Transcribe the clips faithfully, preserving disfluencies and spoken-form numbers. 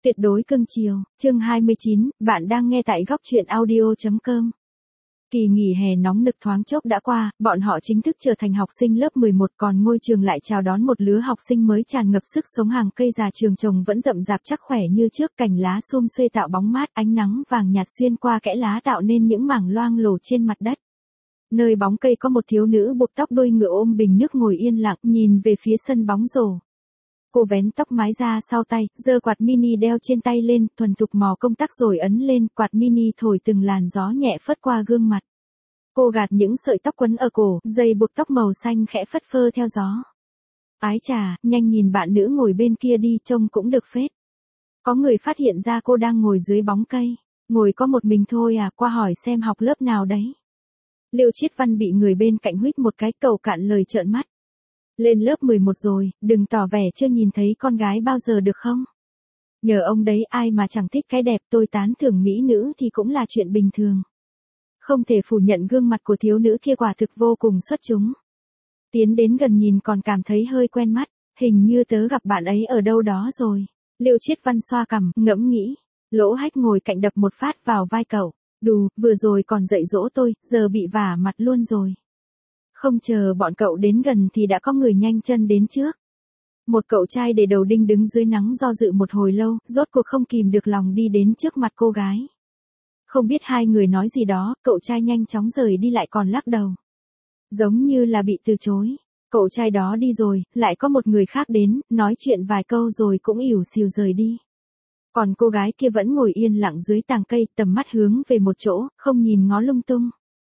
Tuyệt đối cưng chiều, chương hai mươi chín, bạn đang nghe tại góc truyện audio.com. Kỳ nghỉ hè nóng nực thoáng chốc đã qua, bọn họ chính thức trở thành học sinh lớp mười một, còn ngôi trường lại chào đón một lứa học sinh mới tràn ngập sức sống. Hàng cây già trường trồng vẫn rậm rạp chắc khỏe như trước, cành lá sum xuê tạo bóng mát, ánh nắng vàng nhạt xuyên qua kẽ lá tạo nên những mảng loang lổ trên mặt đất. Nơi bóng cây có một thiếu nữ buộc tóc đuôi ngựa ôm bình nước ngồi yên lặng, nhìn về phía sân bóng rổ. Cô vén tóc mái ra sau tay, giơ quạt mini đeo trên tay lên, thuần thục mò công tắc rồi ấn lên, quạt mini thổi từng làn gió nhẹ phất qua gương mặt. Cô gạt những sợi tóc quấn ở cổ, dây buộc tóc màu xanh khẽ phất phơ theo gió. Ái chà, nhanh nhìn bạn nữ ngồi bên kia đi, trông cũng được phết. Có người phát hiện ra cô đang ngồi dưới bóng cây. Ngồi có một mình thôi à, qua hỏi xem học lớp nào đấy. Liêu Chiết Văn bị người bên cạnh huých một cái, cầu cạn lời trợn mắt. Lên lớp mười một rồi, đừng tỏ vẻ chưa nhìn thấy con gái bao giờ được không? Nhờ ông đấy, ai mà chẳng thích cái đẹp, tôi tán thưởng mỹ nữ thì cũng là chuyện bình thường. Không thể phủ nhận gương mặt của thiếu nữ kia quả thực vô cùng xuất chúng. Tiến đến gần nhìn còn cảm thấy hơi quen mắt, hình như tớ gặp bạn ấy ở đâu đó rồi. Liêu Chiết Văn xoa cằm, ngẫm nghĩ. Lỗ Hách ngồi cạnh đập một phát vào vai cậu. Đù, vừa rồi còn dạy dỗ tôi, giờ bị vả mặt luôn rồi. Không chờ bọn cậu đến gần thì đã có người nhanh chân đến trước. Một cậu trai để đầu đinh đứng dưới nắng do dự một hồi lâu, rốt cuộc không kìm được lòng đi đến trước mặt cô gái. Không biết hai người nói gì đó, cậu trai nhanh chóng rời đi lại còn lắc đầu. Giống như là bị từ chối. Cậu trai đó đi rồi, lại có một người khác đến, nói chuyện vài câu rồi cũng ỉu xìu rời đi. Còn cô gái kia vẫn ngồi yên lặng dưới tàng cây, tầm mắt hướng về một chỗ, không nhìn ngó lung tung.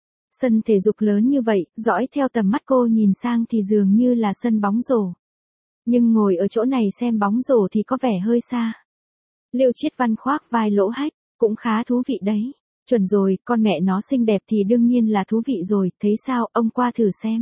Sân thể dục lớn như vậy, dõi theo tầm mắt cô nhìn sang thì dường như là sân bóng rổ. Nhưng ngồi ở chỗ này xem bóng rổ thì có vẻ hơi xa. Liêu Chiết Văn khoác vai Lỗ Hách, cũng khá thú vị đấy. Chuẩn rồi, con mẹ nó xinh đẹp thì đương nhiên là thú vị rồi, thấy sao, ông qua thử xem.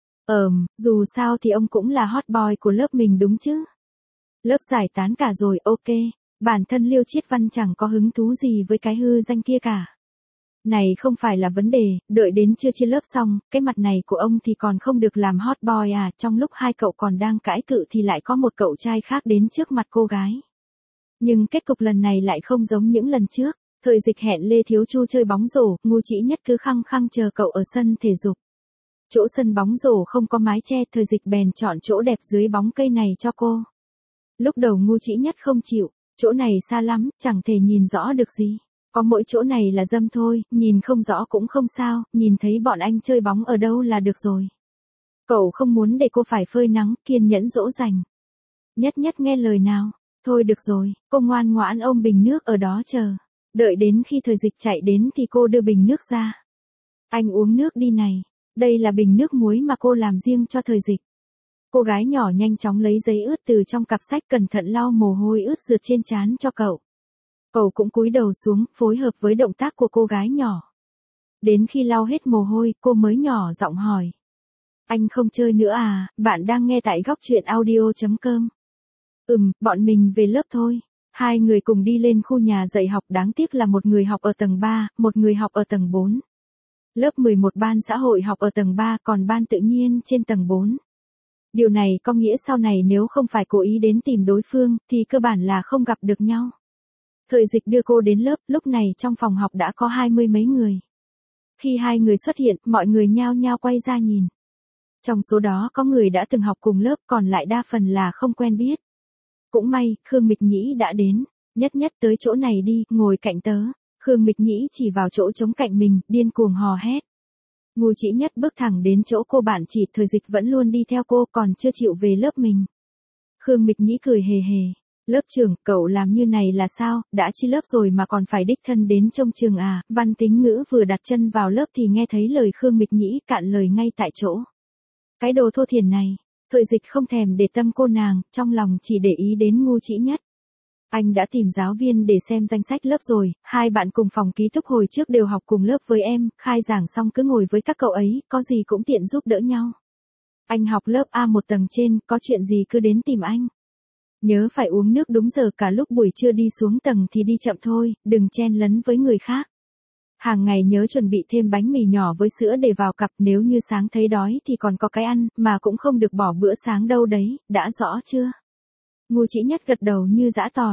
Ờm, dù sao thì ông cũng là hot boy của lớp mình đúng chứ. Lớp giải tán cả rồi, ok. Bản thân Liêu Chiết Văn chẳng có hứng thú gì với cái hư danh kia cả. Này không phải là vấn đề, đợi đến chưa chia lớp xong, cái mặt này của ông thì còn không được làm hot boy à. Trong lúc hai cậu còn đang cãi cự thì lại có một cậu trai khác đến trước mặt cô gái. Nhưng kết cục lần này lại không giống những lần trước. Thời Dịch hẹn Lê Thiếu Chu chơi bóng rổ, Ngô Chỉ Nhất cứ khăng khăng chờ cậu ở sân thể dục. Chỗ sân bóng rổ không có mái che, Thời Dịch bèn chọn chỗ đẹp dưới bóng cây này cho cô. Lúc đầu Ngô Chỉ Nhất không chịu, chỗ này xa lắm, chẳng thể nhìn rõ được gì. Có mỗi chỗ này là dâm thôi, nhìn không rõ cũng không sao, nhìn thấy bọn anh chơi bóng ở đâu là được rồi. Cậu không muốn để cô phải phơi nắng, kiên nhẫn dỗ dành. Nhất Nhất nghe lời nào, thôi được rồi, cô ngoan ngoãn ôm bình nước ở đó chờ. Đợi đến khi Thời Dịch chạy đến thì cô đưa bình nước ra. Anh uống nước đi này, đây là bình nước muối mà cô làm riêng cho Thời Dịch. Cô gái nhỏ nhanh chóng lấy giấy ướt từ trong cặp sách, cẩn thận lau mồ hôi ướt rượt trên trán cho cậu. Cậu cũng cúi đầu xuống, phối hợp với động tác của cô gái nhỏ. Đến khi lau hết mồ hôi, cô mới nhỏ giọng hỏi. Anh không chơi nữa à, bạn đang nghe tại góc truyện audio.com. Ừm, bọn mình về lớp thôi. Hai người cùng đi lên khu nhà dạy học, đáng tiếc là một người học ở tầng ba, một người học ở tầng bốn. Lớp mười một ban xã hội học ở tầng ba, còn ban tự nhiên trên tầng bốn. Điều này có nghĩa sau này nếu không phải cố ý đến tìm đối phương, thì cơ bản là không gặp được nhau. Thời Dịch đưa cô đến lớp, lúc này trong phòng học đã có hai mươi mấy người. Khi hai người xuất hiện, mọi người nhao nhao quay ra nhìn. Trong số đó có người đã từng học cùng lớp, còn lại đa phần là không quen biết. Cũng may, Khương Mịch Nhĩ đã đến. Nhất Nhất tới chỗ này đi, ngồi cạnh tớ. Khương Mịch Nhĩ chỉ vào chỗ trống cạnh mình, điên cuồng hò hét. Ngô Chỉ Nhất bước thẳng đến chỗ cô bạn chỉ, Thời Dịch vẫn luôn đi theo cô, còn chưa chịu về lớp mình. Khương Mịch Nhĩ cười hề hề. Lớp trưởng, cậu làm như này là sao, đã chia lớp rồi mà còn phải đích thân đến trông trường à. Văn Tính Ngữ vừa đặt chân vào lớp thì nghe thấy lời Khương Mịch Nhĩ, cạn lời ngay tại chỗ. Cái đồ thô thiển này. Thời Dịch không thèm để tâm cô nàng, trong lòng chỉ để ý đến Ngô Chỉ Nhất. Anh đã tìm giáo viên để xem danh sách lớp rồi, hai bạn cùng phòng ký túc hồi trước đều học cùng lớp với em, khai giảng xong cứ ngồi với các cậu ấy, có gì cũng tiện giúp đỡ nhau. Anh học lớp A một tầng trên, có chuyện gì cứ đến tìm anh. Nhớ phải uống nước đúng giờ, cả lúc buổi trưa đi xuống tầng thì đi chậm thôi, đừng chen lấn với người khác. Hàng ngày nhớ chuẩn bị thêm bánh mì nhỏ với sữa để vào cặp, nếu như sáng thấy đói thì còn có cái ăn, mà cũng không được bỏ bữa sáng đâu đấy, đã rõ chưa? Ngô Chỉ Nhất gật đầu như giã tỏi.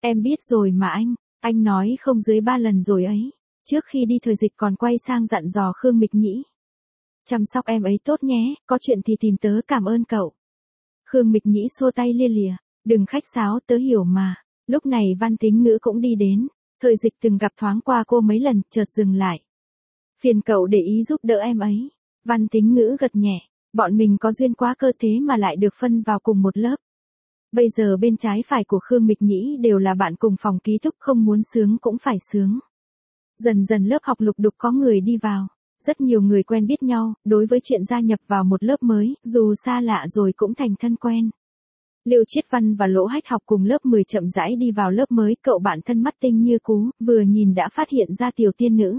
Em biết rồi mà anh, anh nói không dưới ba lần rồi ấy. Trước khi đi thời dịch còn quay sang dặn dò Khương Mịch Nhĩ. Chăm sóc em ấy tốt nhé, có chuyện thì tìm tớ, cảm ơn cậu. Khương Mịch Nhĩ xua tay lia lịa, đừng khách sáo, tớ hiểu mà. Lúc này Văn Tính Ngữ cũng đi đến, thời dịch từng gặp thoáng qua cô mấy lần, chợt dừng lại. Phiền cậu để ý giúp đỡ em ấy. Văn Tính Ngữ gật nhẹ, bọn mình có duyên quá cơ thế mà lại được phân vào cùng một lớp. Bây giờ bên trái phải của Khương Mịch Nhĩ đều là bạn cùng phòng ký túc, không muốn sướng cũng phải sướng. Dần dần lớp học lục đục có người đi vào, rất nhiều người quen biết nhau, đối với chuyện gia nhập vào một lớp mới, dù xa lạ rồi cũng thành thân quen. Liêu Chiết Văn và Lỗ Hách học cùng lớp mười chậm rãi đi vào lớp mới, cậu bạn thân mắt tinh như cú, vừa nhìn đã phát hiện ra tiểu tiên nữ.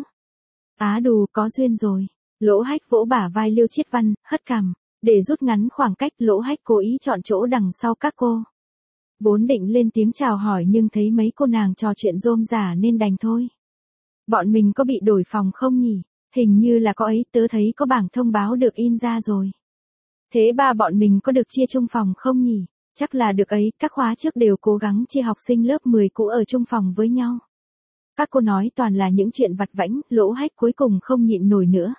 Á đù, có duyên rồi. Lỗ Hách vỗ bả vai Liêu Chiết Văn, hất cằm, để rút ngắn khoảng cách, Lỗ Hách cố ý chọn chỗ đằng sau các cô. Vốn định lên tiếng chào hỏi nhưng thấy mấy cô nàng trò chuyện rôm rả nên đành thôi. Bọn mình có bị đổi phòng không nhỉ? Hình như là có ấy, tớ thấy có bảng thông báo được in ra rồi. Thế ba bọn mình có được chia chung phòng không nhỉ? Chắc là được ấy, các khóa trước đều cố gắng chia học sinh lớp mười cũ ở chung phòng với nhau. Các cô nói toàn là những chuyện vặt vãnh, Lỗ Hách cuối cùng không nhịn nổi nữa.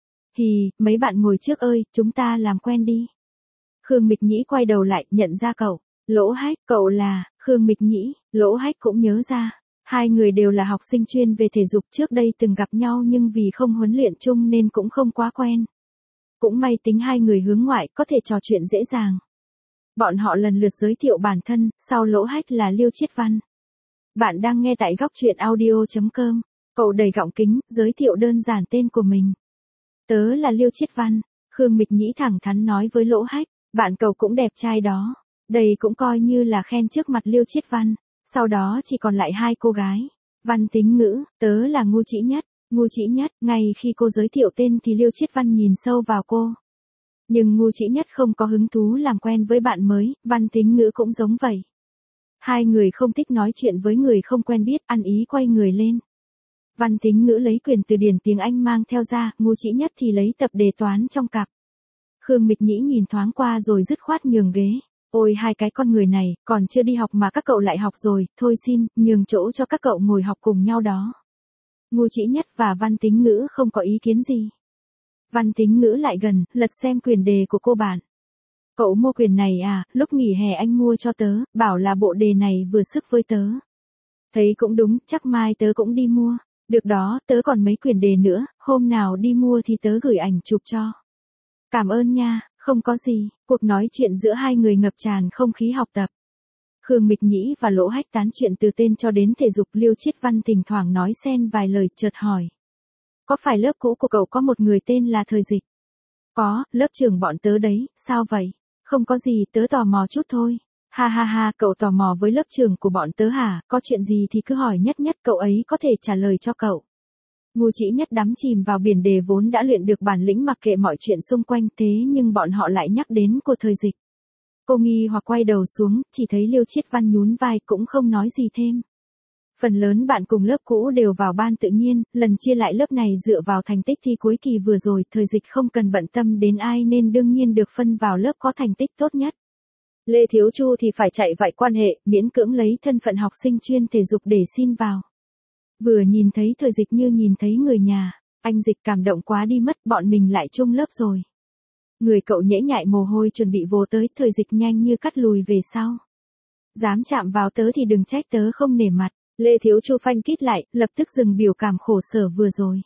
Hì, mấy bạn ngồi trước ơi, chúng ta làm quen đi. Khương Mịch Nhĩ quay đầu lại, nhận ra cậu. Lỗ Hách, cậu là, Khương Mịch Nhĩ, Lỗ Hách cũng nhớ ra. Hai người đều là học sinh chuyên về thể dục, trước đây từng gặp nhau nhưng vì không huấn luyện chung nên cũng không quá quen. Cũng may tính hai người hướng ngoại có thể trò chuyện dễ dàng. Bọn họ lần lượt giới thiệu bản thân, sau Lỗ Hách là Liêu Chiết Văn. Bạn đang nghe tại góc truyện audio chấm com. Cậu đầy gọng kính, giới thiệu đơn giản tên của mình. Tớ là Liêu Chiết Văn. Khương Mịch Nhĩ thẳng thắn nói với Lỗ Hách, bạn cậu cũng đẹp trai đó. Đây cũng coi như là khen trước mặt Liêu Chiết Văn. Sau đó chỉ còn lại hai cô gái. Văn Tính Ngữ, tớ là Ngu Trĩ Nhất. Ngu Trĩ Nhất, ngay khi cô giới thiệu tên thì Liêu Chiết Văn nhìn sâu vào cô. Nhưng Ngu Trĩ Nhất không có hứng thú làm quen với bạn mới, Văn Tính Ngữ cũng giống vậy. Hai người không thích nói chuyện với người không quen biết, ăn ý quay người lên. Văn Tính Ngữ lấy quyển từ điển tiếng Anh mang theo ra, Ngu Trĩ Nhất thì lấy tập đề toán trong cặp. Khương Mịch Nhĩ nhìn thoáng qua rồi dứt khoát nhường ghế. Ôi hai cái con người này, còn chưa đi học mà các cậu lại học rồi, thôi xin, nhường chỗ cho các cậu ngồi học cùng nhau đó. Ngu Trĩ Nhất và Văn Tính Ngữ không có ý kiến gì. Văn Tính Ngữ lại gần, lật xem quyển đề của cô bạn. Cậu mua quyển này à, lúc nghỉ hè anh mua cho tớ, bảo là bộ đề này vừa sức với tớ. Thấy cũng đúng, chắc mai tớ cũng đi mua. Được đó, tớ còn mấy quyển đề nữa, hôm nào đi mua thì tớ gửi ảnh chụp cho. Cảm ơn nha, không có gì, cuộc nói chuyện giữa hai người ngập tràn không khí học tập. Khương Mịch Nhĩ và Lỗ Hách tán chuyện từ tên cho đến thể dục, Liêu Chiết Văn thỉnh thoảng nói xen vài lời, chợt hỏi. Có phải lớp cũ của cậu có một người tên là Thời Dịch? Có, lớp trưởng bọn tớ đấy, sao vậy? Không có gì, tớ tò mò chút thôi. Ha ha ha, cậu tò mò với lớp trưởng của bọn tớ hả? Có chuyện gì thì cứ hỏi, nhất nhất cậu ấy có thể trả lời cho cậu. Ngu Trĩ Nhất đắm chìm vào biển đề vốn đã luyện được bản lĩnh mặc kệ mọi chuyện xung quanh, thế nhưng bọn họ lại nhắc đến cô Thời Dịch. Cô nghi hoặc quay đầu xuống, chỉ thấy Liêu Chiết Văn nhún vai cũng không nói gì thêm. Phần lớn bạn cùng lớp cũ đều vào ban tự nhiên, lần chia lại lớp này dựa vào thành tích thi cuối kỳ vừa rồi, Thời Dịch không cần bận tâm đến ai nên đương nhiên được phân vào lớp có thành tích tốt nhất. Lê Thiếu Chu thì phải chạy vạy quan hệ, miễn cưỡng lấy thân phận học sinh chuyên thể dục để xin vào. Vừa nhìn thấy Thời Dịch như nhìn thấy người nhà, anh Dịch cảm động quá đi mất, bọn mình lại chung lớp rồi. Người cậu nhễ nhại mồ hôi chuẩn bị vồ tới, Thời Dịch nhanh như cắt lùi về sau. Dám chạm vào tớ thì đừng trách tớ không nể mặt. Lê Thiếu Chu phanh kít lại, lập tức dừng biểu cảm khổ sở vừa rồi.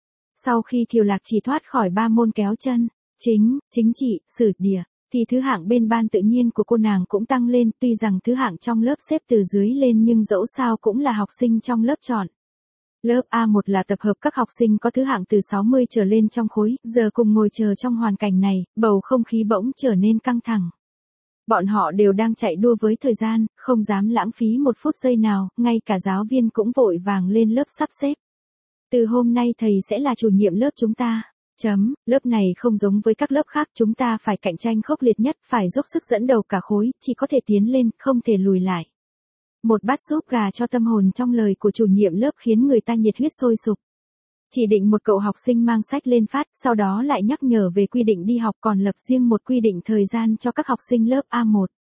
Sau khi Kiều Lạc chỉ thoát khỏi ba môn kéo chân, chính, chính trị, sử địa, thì thứ hạng bên ban tự nhiên của cô nàng cũng tăng lên, tuy rằng thứ hạng trong lớp xếp từ dưới lên nhưng dẫu sao cũng là học sinh trong lớp chọn. Lớp A một là tập hợp các học sinh có thứ hạng từ sáu mươi trở lên trong khối, giờ cùng ngồi chờ trong hoàn cảnh này, bầu không khí bỗng trở nên căng thẳng. Bọn họ đều đang chạy đua với thời gian, không dám lãng phí một phút giây nào, ngay cả giáo viên cũng vội vàng lên lớp sắp xếp. Từ hôm nay thầy sẽ là chủ nhiệm lớp chúng ta. Chấm, lớp này không giống với các lớp khác, chúng ta phải cạnh tranh khốc liệt nhất, phải dốc sức dẫn đầu cả khối, chỉ có thể tiến lên, không thể lùi lại. Một bát súp gà cho tâm hồn trong lời của chủ nhiệm lớp khiến người ta nhiệt huyết sôi sục. Chỉ định một cậu học sinh mang sách lên phát, sau đó lại nhắc nhở về quy định đi học, còn lập riêng một quy định thời gian cho các học sinh lớp A một.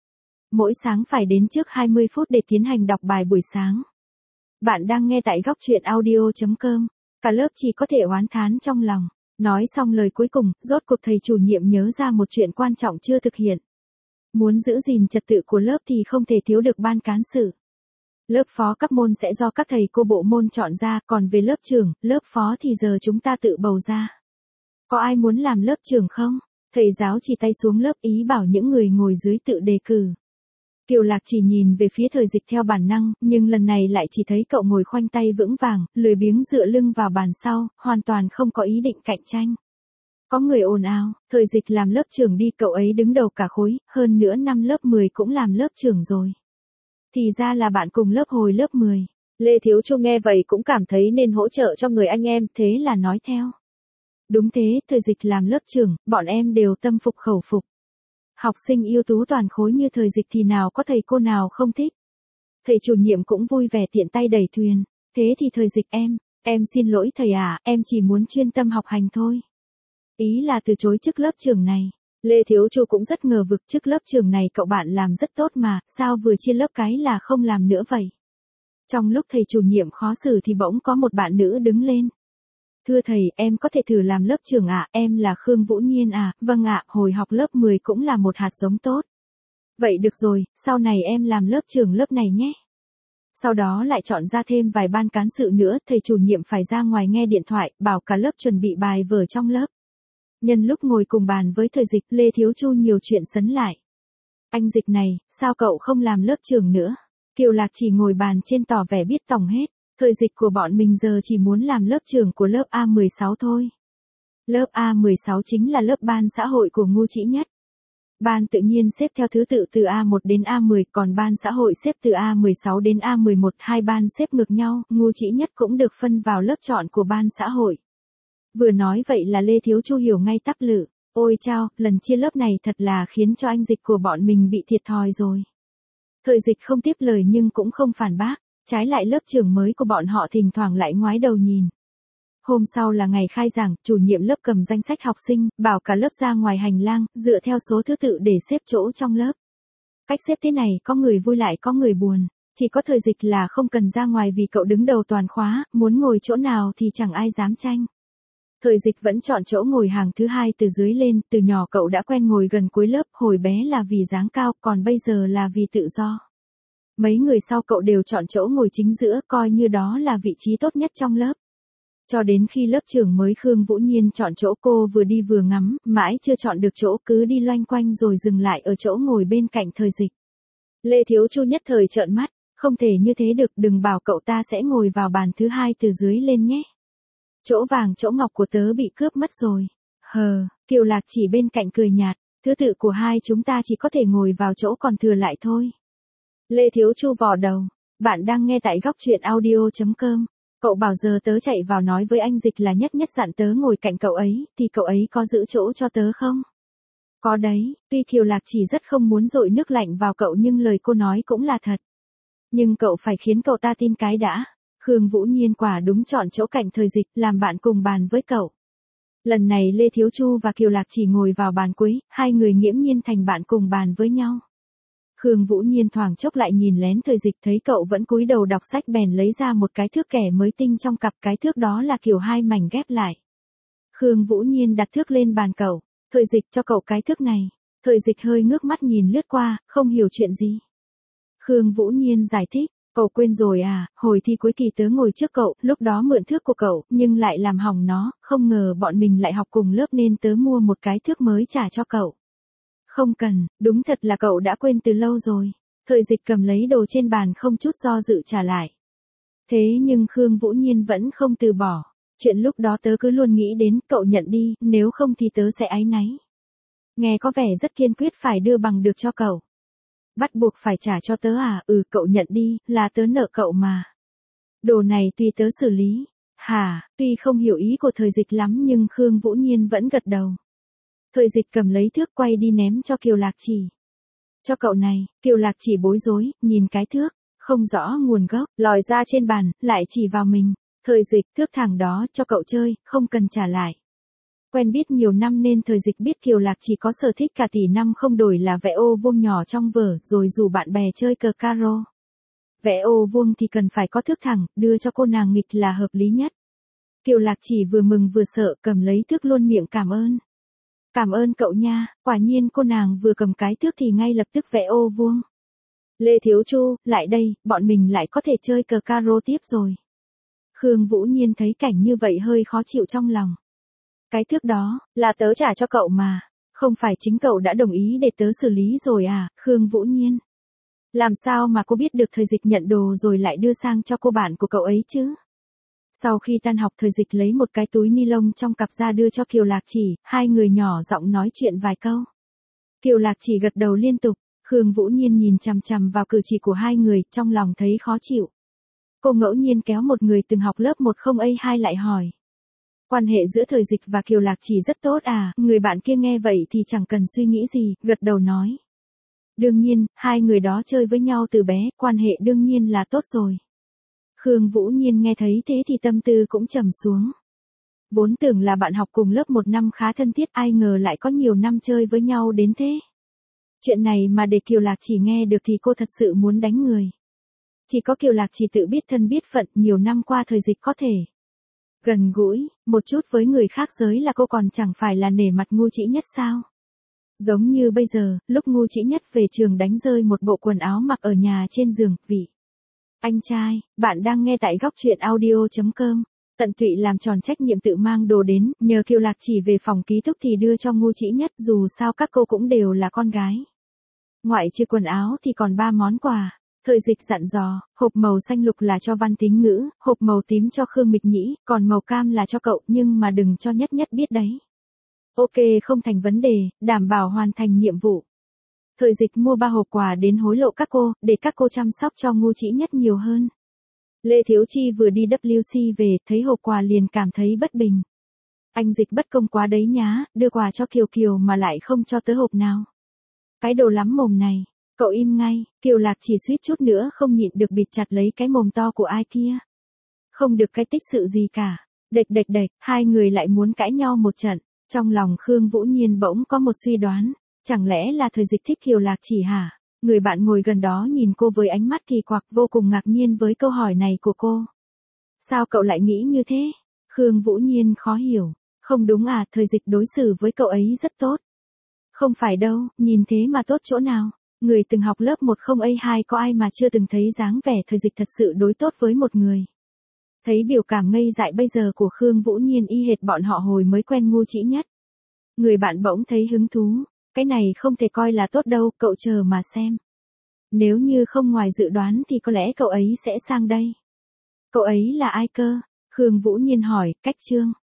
Mỗi sáng phải đến trước hai mươi phút để tiến hành đọc bài buổi sáng. Bạn đang nghe tại góc chuyện audio chấm com. Cả lớp chỉ có thể oán thán trong lòng. Nói xong lời cuối cùng, rốt cuộc thầy chủ nhiệm nhớ ra một chuyện quan trọng chưa thực hiện. Muốn giữ gìn trật tự của lớp thì không thể thiếu được ban cán sự. Lớp phó các môn sẽ do các thầy cô bộ môn chọn ra, còn về lớp trưởng, lớp phó thì giờ chúng ta tự bầu ra. Có ai muốn làm lớp trưởng không? Thầy giáo chỉ tay xuống lớp ý bảo những người ngồi dưới tự đề cử. Kiều Lạc chỉ nhìn về phía Thời Dịch theo bản năng, nhưng lần này lại chỉ thấy cậu ngồi khoanh tay vững vàng, lười biếng dựa lưng vào bàn sau, hoàn toàn không có ý định cạnh tranh. Có người ồn ào, Thời Dịch làm lớp trưởng đi, cậu ấy đứng đầu cả khối, hơn nữa năm lớp mười cũng làm lớp trưởng rồi. Thì ra là bạn cùng lớp hồi lớp mười. Lê Thiếu Chu nghe vậy cũng cảm thấy nên hỗ trợ cho người anh em, thế là nói theo. Đúng thế, Thời Dịch làm lớp trưởng, bọn em đều tâm phục khẩu phục. Học sinh ưu tú toàn khối như Thời Dịch thì nào có thầy cô nào không thích. Thầy chủ nhiệm cũng vui vẻ tiện tay đẩy thuyền. Thế thì Thời Dịch em, em xin lỗi thầy à, em chỉ muốn chuyên tâm học hành thôi. Ý là từ chối chức lớp trưởng này. Lê Thiếu Chu cũng rất ngờ vực, chức lớp trưởng này cậu bạn làm rất tốt mà, sao vừa chia lớp cái là không làm nữa vậy? Trong lúc thầy chủ nhiệm khó xử thì bỗng có một bạn nữ đứng lên. Thưa thầy, em có thể thử làm lớp trưởng ạ, à? Em là Khương Vũ Nhiên à, vâng ạ, hồi học lớp mười cũng là một hạt giống tốt. Vậy được rồi, sau này em làm lớp trưởng lớp này nhé. Sau đó lại chọn ra thêm vài ban cán sự nữa, thầy chủ nhiệm phải ra ngoài nghe điện thoại, bảo cả lớp chuẩn bị bài vở trong lớp. Nhân lúc ngồi cùng bàn với Thời Dịch, Lê Thiếu Chu nhiều chuyện sấn lại. Anh Dịch này, sao cậu không làm lớp trưởng nữa? Kiều Lạc chỉ ngồi bàn trên tỏ vẻ biết tòng hết. Thời Dịch của bọn mình giờ chỉ muốn làm lớp trưởng của lớp A mười sáu thôi. Lớp A mười sáu chính là lớp ban xã hội của Ngu Trĩ Nhất. Ban tự nhiên xếp theo thứ tự từ A một đến A mười, còn ban xã hội xếp từ A mười sáu đến A mười một, hai ban xếp ngược nhau, Ngu Trĩ Nhất cũng được phân vào lớp chọn của ban xã hội. Vừa nói vậy là Lê Thiếu Chu hiểu ngay tắp lự. Ôi chao, lần chia lớp này thật là khiến cho anh Dịch của bọn mình bị thiệt thòi rồi. Thời Dịch không tiếp lời nhưng cũng không phản bác. Trái lại lớp trưởng mới của bọn họ thỉnh thoảng lại ngoái đầu nhìn. Hôm sau là ngày khai giảng, chủ nhiệm lớp cầm danh sách học sinh, bảo cả lớp ra ngoài hành lang, dựa theo số thứ tự để xếp chỗ trong lớp. Cách xếp thế này có người vui lại có người buồn. Chỉ có Thời Dịch là không cần ra ngoài vì cậu đứng đầu toàn khóa, muốn ngồi chỗ nào thì chẳng ai dám tranh. Thời Dịch vẫn chọn chỗ ngồi hàng thứ hai từ dưới lên, từ nhỏ cậu đã quen ngồi gần cuối lớp, hồi bé là vì dáng cao, còn bây giờ là vì tự do. Mấy người sau cậu đều chọn chỗ ngồi chính giữa, coi như đó là vị trí tốt nhất trong lớp. Cho đến khi lớp trưởng mới Khương Vũ Nhiên chọn chỗ, cô vừa đi vừa ngắm, mãi chưa chọn được chỗ, cứ đi loanh quanh rồi dừng lại ở chỗ ngồi bên cạnh Thời Dịch. Lê Thiếu Chu nhất thời trợn mắt, không thể như thế được, đừng bảo cậu ta sẽ ngồi vào bàn thứ hai từ dưới lên nhé. Chỗ vàng chỗ ngọc của tớ bị cướp mất rồi. Hờ, Kiều Lạc chỉ bên cạnh cười nhạt, thứ tự của hai chúng ta chỉ có thể ngồi vào chỗ còn thừa lại thôi. Lê Thiếu Chu vò đầu, bạn đang nghe tại góc chuyện audio chấm com. Cậu bảo giờ tớ chạy vào nói với anh Dịch là nhất nhất dặn tớ ngồi cạnh cậu ấy, thì cậu ấy có giữ chỗ cho tớ không? Có đấy, tuy Kiều Lạc chỉ rất không muốn dội nước lạnh vào cậu nhưng lời cô nói cũng là thật. Nhưng cậu phải khiến cậu ta tin cái đã. Khương Vũ Nhiên quả đúng chọn chỗ cạnh Thời Dịch, làm bạn cùng bàn với cậu. Lần này Lê Thiếu Chu và Kiều Lạc chỉ ngồi vào bàn cuối, hai người nghiễm nhiên thành bạn cùng bàn với nhau. Khương Vũ Nhiên thoảng chốc lại nhìn lén Thời Dịch, thấy cậu vẫn cúi đầu đọc sách bèn lấy ra một cái thước kẻ mới tinh trong cặp, cái thước đó là kiểu hai mảnh ghép lại. Khương Vũ Nhiên đặt thước lên bàn cậu, Thời Dịch cho cậu cái thước này. Thời Dịch hơi ngước mắt nhìn lướt qua, không hiểu chuyện gì. Khương Vũ Nhiên giải thích, cậu quên rồi à, hồi thi cuối kỳ tớ ngồi trước cậu, lúc đó mượn thước của cậu, nhưng lại làm hỏng nó, không ngờ bọn mình lại học cùng lớp nên tớ mua một cái thước mới trả cho cậu. Không cần, đúng thật là cậu đã quên từ lâu rồi. Thời Dịch cầm lấy đồ trên bàn không chút do dự trả lại. Thế nhưng Khương Vũ Nhiên vẫn không từ bỏ. Chuyện lúc đó tớ cứ luôn nghĩ đến, cậu nhận đi, nếu không thì tớ sẽ áy náy. Nghe có vẻ rất kiên quyết phải đưa bằng được cho cậu. Bắt buộc phải trả cho tớ à, ừ cậu nhận đi, là tớ nợ cậu mà. Đồ này tùy tớ xử lý. Hả, tuy không hiểu ý của Thời Dịch lắm nhưng Khương Vũ Nhiên vẫn gật đầu. Thời Dịch cầm lấy thước quay đi ném cho Kiều Lạc chỉ. Cho cậu này, Kiều Lạc chỉ bối rối, nhìn cái thước, không rõ nguồn gốc, lòi ra trên bàn, lại chỉ vào mình. Thời Dịch, thước thẳng đó, cho cậu chơi, không cần trả lại. Quen biết nhiều năm nên thời dịch biết Kiều Lạc chỉ có sở thích cả tỷ năm không đổi là vẽ ô vuông nhỏ trong vở rồi rủ bạn bè chơi cờ caro. Vẽ ô vuông thì cần phải có thước thẳng, đưa cho cô nàng nghịch là hợp lý nhất. Kiều Lạc chỉ vừa mừng vừa sợ cầm lấy thước luôn miệng cảm ơn. Cảm ơn cậu nha, quả nhiên cô nàng vừa cầm cái thước thì ngay lập tức vẽ ô vuông. Lê Thiếu Chu, lại đây, bọn mình lại có thể chơi cờ caro tiếp rồi. Khương Vũ Nhiên thấy cảnh như vậy hơi khó chịu trong lòng. Cái thước đó, là tớ trả cho cậu mà, không phải chính cậu đã đồng ý để tớ xử lý rồi à, Khương Vũ Nhiên. Làm sao mà cô biết được thời dịch nhận đồ rồi lại đưa sang cho cô bạn của cậu ấy chứ? Sau khi tan học thời dịch lấy một cái túi ni lông trong cặp ra đưa cho Kiều Lạc Chỉ, hai người nhỏ giọng nói chuyện vài câu. Kiều Lạc Chỉ gật đầu liên tục, Khương Vũ Nhiên nhìn chằm chằm vào cử chỉ của hai người, trong lòng thấy khó chịu. Cô ngẫu nhiên kéo một người từng học lớp một không A hai lại hỏi. Quan hệ giữa thời dịch và Kiều Lạc Chỉ rất tốt à, người bạn kia nghe vậy thì chẳng cần suy nghĩ gì, gật đầu nói. Đương nhiên, hai người đó chơi với nhau từ bé, quan hệ đương nhiên là tốt rồi. Khương Vũ Nhiên nghe thấy thế thì tâm tư cũng trầm xuống. Vốn tưởng là bạn học cùng lớp một năm khá thân thiết, ai ngờ lại có nhiều năm chơi với nhau đến thế. Chuyện này mà để Kiều Lạc Chỉ nghe được thì cô thật sự muốn đánh người. Chỉ có Kiều Lạc Chỉ tự biết thân biết phận, nhiều năm qua thời dịch có thể gần gũi một chút với người khác giới là cô còn chẳng phải là nể mặt Ngu Chỉ Nhất sao? Giống như bây giờ, lúc Ngu Chỉ Nhất về trường đánh rơi một bộ quần áo mặc ở nhà trên giường, vị. Anh trai, bạn đang nghe tại góc truyện audio chấm com. Tận tụy làm tròn trách nhiệm tự mang đồ đến, nhờ Kiều Lạc Chỉ về phòng ký túc thì đưa cho Ngu Chỉ Nhất, dù sao các cô cũng đều là con gái. Ngoại trừ quần áo thì còn ba món quà. Thời dịch dặn dò, hộp màu xanh lục là cho Văn Tín Ngữ, hộp màu tím cho Khương Mịch Nhĩ, còn màu cam là cho cậu, nhưng mà đừng cho Nhất Nhất biết đấy. Ok, không thành vấn đề, đảm bảo hoàn thành nhiệm vụ. Thời dịch mua ba hộp quà đến hối lộ các cô, để các cô chăm sóc cho Ngu Chỉ Nhất nhiều hơn. Lê Thiếu Chi vừa đi W C về, thấy hộp quà liền cảm thấy bất bình. Anh dịch bất công quá đấy nhá, đưa quà cho Kiều Kiều mà lại không cho tớ hộp nào. Cái đồ lắm mồm này. Cậu im ngay, Kiều Lạc Chỉ suýt chút nữa không nhịn được bịt chặt lấy cái mồm to của ai kia. Không được cái tích sự gì cả. Đệch đệch đệch, hai người lại muốn cãi nhau một trận. Trong lòng Khương Vũ Nhiên bỗng có một suy đoán. Chẳng lẽ là thời dịch thích Kiều Lạc Chỉ hả? Người bạn ngồi gần đó nhìn cô với ánh mắt kỳ quặc, vô cùng ngạc nhiên với câu hỏi này của cô. Sao cậu lại nghĩ như thế? Khương Vũ Nhiên khó hiểu. Không đúng à, thời dịch đối xử với cậu ấy rất tốt. Không phải đâu, nhìn thế mà tốt chỗ nào? Người từng học lớp một không A hai có ai mà chưa từng thấy dáng vẻ thời dịch thật sự đối tốt với một người. Thấy biểu cảm ngây dại bây giờ của Khương Vũ Nhiên y hệt bọn họ hồi mới quen Ngu Chỉ Nhất. Người bạn bỗng thấy hứng thú. Cái này không thể coi là tốt đâu, cậu chờ mà xem. Nếu như không ngoài dự đoán thì có lẽ cậu ấy sẽ sang đây. Cậu ấy là ai cơ? Khương Vũ Nhiên hỏi, cách Trương.